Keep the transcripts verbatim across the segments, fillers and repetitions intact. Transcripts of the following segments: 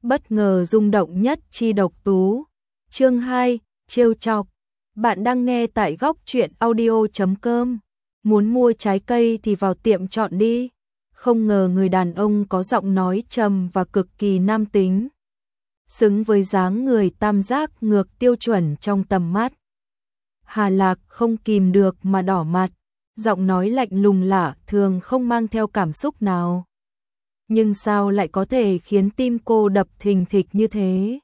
bất ngờ rung động nhất chi độc tú. Chương hai, trêu chọc. Bạn đang nghe tại góc truyện audio chấm com. Muốn mua trái cây thì vào tiệm chọn đi. Không ngờ người đàn ông có giọng nói trầm và cực kỳ nam tính, xứng với dáng người tam giác ngược tiêu chuẩn trong tầm mắt. Hà Lạc không kìm được mà đỏ mặt, giọng nói lạnh lùng lạ thường không mang theo cảm xúc nào. Nhưng sao lại có thể khiến tim cô đập thình thịch như thế?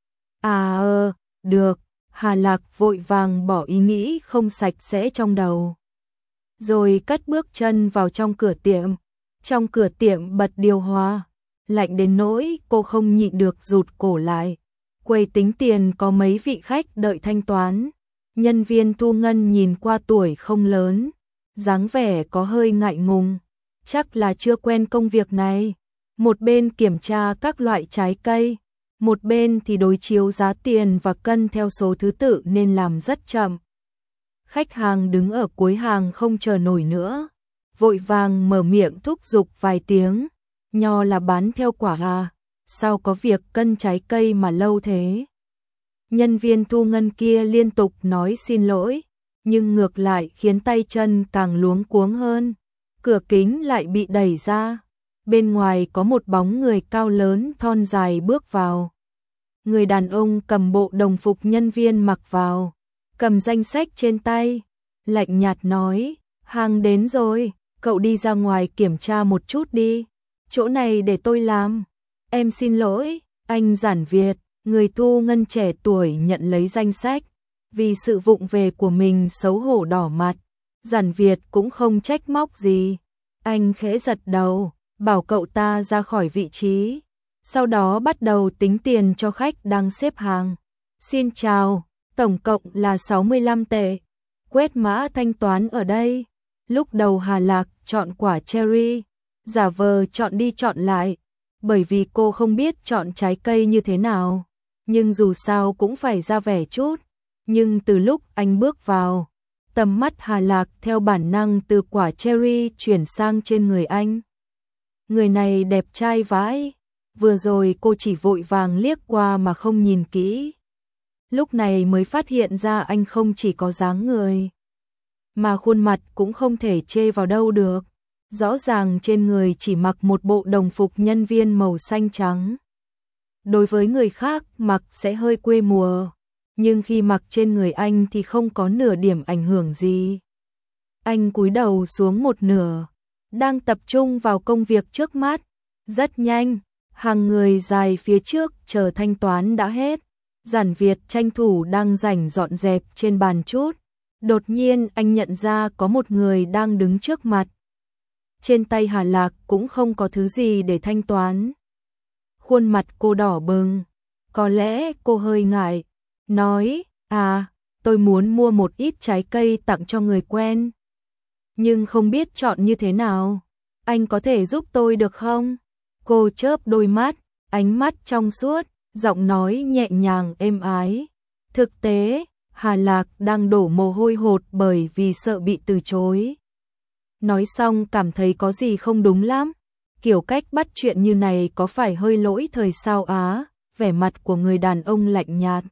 À ơ, được, Hà Lạc vội vàng bỏ ý nghĩ không sạch sẽ trong đầu. Rồi cất bước chân vào trong cửa tiệm. Trong cửa tiệm bật điều hòa, lạnh đến nỗi cô không nhịn được rụt cổ lại. Quầy tính tiền có mấy vị khách đợi thanh toán. Nhân viên thu ngân nhìn qua tuổi không lớn, dáng vẻ có hơi ngại ngùng, chắc là chưa quen công việc này. Một bên kiểm tra các loại trái cây, một bên thì đối chiếu giá tiền và cân theo số thứ tự nên làm rất chậm. Khách hàng đứng ở cuối hàng không chờ nổi nữa, vội vàng mở miệng thúc giục vài tiếng. Nho là bán theo quả à? Sao có việc cân trái cây mà lâu thế? Nhân viên thu ngân kia liên tục nói xin lỗi, nhưng ngược lại khiến tay chân càng luống cuống hơn. Cửa kính lại bị đẩy ra. Bên ngoài có một bóng người cao lớn thon dài bước vào. Người đàn ông cầm bộ đồng phục nhân viên mặc vào, cầm danh sách trên tay, lạnh nhạt nói, hàng đến rồi, cậu đi ra ngoài kiểm tra một chút đi, chỗ này để tôi làm. Em xin lỗi, anh Giản Việt. Người thu ngân trẻ tuổi nhận lấy danh sách, vì sự vụng về của mình xấu hổ đỏ mặt. Giản Việt cũng không trách móc gì, anh khẽ giật đầu, bảo cậu ta ra khỏi vị trí, sau đó bắt đầu tính tiền cho khách đang xếp hàng. Xin chào, tổng cộng là sáu mươi lăm tệ, quét mã thanh toán ở đây. Lúc đầu Hà Lạc chọn quả cherry, giả vờ chọn đi chọn lại, bởi vì cô không biết chọn trái cây như thế nào. Nhưng dù sao cũng phải ra vẻ chút. Nhưng từ lúc anh bước vào, tầm mắt Hà Lạc theo bản năng từ quả cherry chuyển sang trên người anh. Người này đẹp trai vãi. Vừa rồi cô chỉ vội vàng liếc qua mà không nhìn kỹ. Lúc này mới phát hiện ra anh không chỉ có dáng người, mà khuôn mặt cũng không thể chê vào đâu được. Rõ ràng trên người chỉ mặc một bộ đồng phục nhân viên màu xanh trắng. Đối với người khác mặc sẽ hơi quê mùa, nhưng khi mặc trên người anh thì không có nửa điểm ảnh hưởng gì. Anh cúi đầu xuống một nửa, đang tập trung vào công việc trước mắt. Rất nhanh, hàng người dài phía trước chờ thanh toán đã hết. Giản Việt tranh thủ đang rảnh dọn dẹp trên bàn chút. Đột nhiên anh nhận ra có một người đang đứng trước mặt. Trên tay Hà Lạc cũng không có thứ gì để thanh toán. Khuôn mặt cô đỏ bừng, có lẽ cô hơi ngại, nói, à, tôi muốn mua một ít trái cây tặng cho người quen, nhưng không biết chọn như thế nào, anh có thể giúp tôi được không? Cô chớp đôi mắt, ánh mắt trong suốt, giọng nói nhẹ nhàng êm ái. Thực tế, Hà Lạc đang đổ mồ hôi hột bởi vì sợ bị từ chối. Nói xong cảm thấy có gì không đúng lắm. Kiểu cách bắt chuyện như này có phải hơi lỗi thời sao á? Vẻ mặt của người đàn ông lạnh nhạt.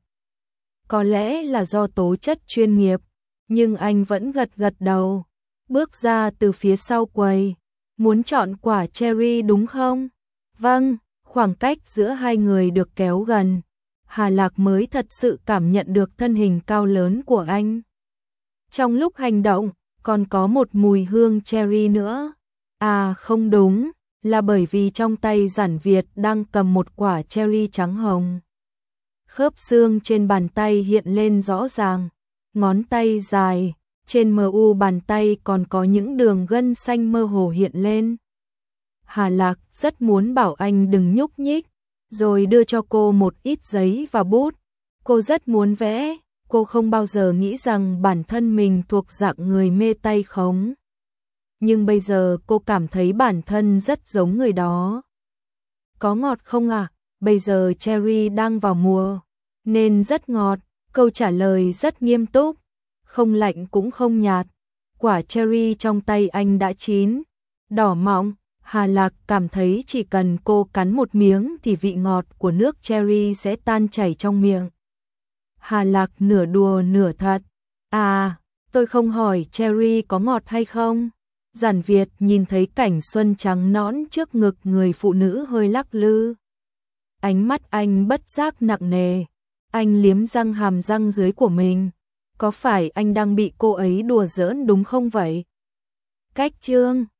Có lẽ là do tố chất chuyên nghiệp, nhưng anh vẫn gật gật đầu. Bước ra từ phía sau quầy. Muốn chọn quả cherry đúng không? Vâng, khoảng cách giữa hai người được kéo gần. Hà Lạc mới thật sự cảm nhận được thân hình cao lớn của anh. Trong lúc hành động, còn có một mùi hương cherry nữa. À không đúng, là bởi vì trong tay Giản Việt đang cầm một quả cherry trắng hồng. Khớp xương trên bàn tay hiện lên rõ ràng, ngón tay dài, trên mu bàn tay còn có những đường gân xanh mơ hồ hiện lên. Hà Lạc rất muốn bảo anh đừng nhúc nhích, rồi đưa cho cô một ít giấy và bút. Cô rất muốn vẽ, cô không bao giờ nghĩ rằng bản thân mình thuộc dạng người mê tay khống. Nhưng bây giờ cô cảm thấy bản thân rất giống người đó. Có ngọt không ạ? À? Bây giờ cherry đang vào mùa, nên rất ngọt. Câu trả lời rất nghiêm túc, không lạnh cũng không nhạt. Quả cherry trong tay anh đã chín, đỏ mọng. Hà Lạc cảm thấy chỉ cần cô cắn một miếng thì vị ngọt của nước cherry sẽ tan chảy trong miệng. Hà Lạc nửa đùa nửa thật. À, tôi không hỏi cherry có ngọt hay không. Giản Việt nhìn thấy cảnh xuân trắng nõn trước ngực người phụ nữ hơi lắc lư. Ánh mắt anh bất giác nặng nề. Anh liếm răng hàm răng dưới của mình. Có phải anh đang bị cô ấy đùa giỡn đúng không vậy? Cách chương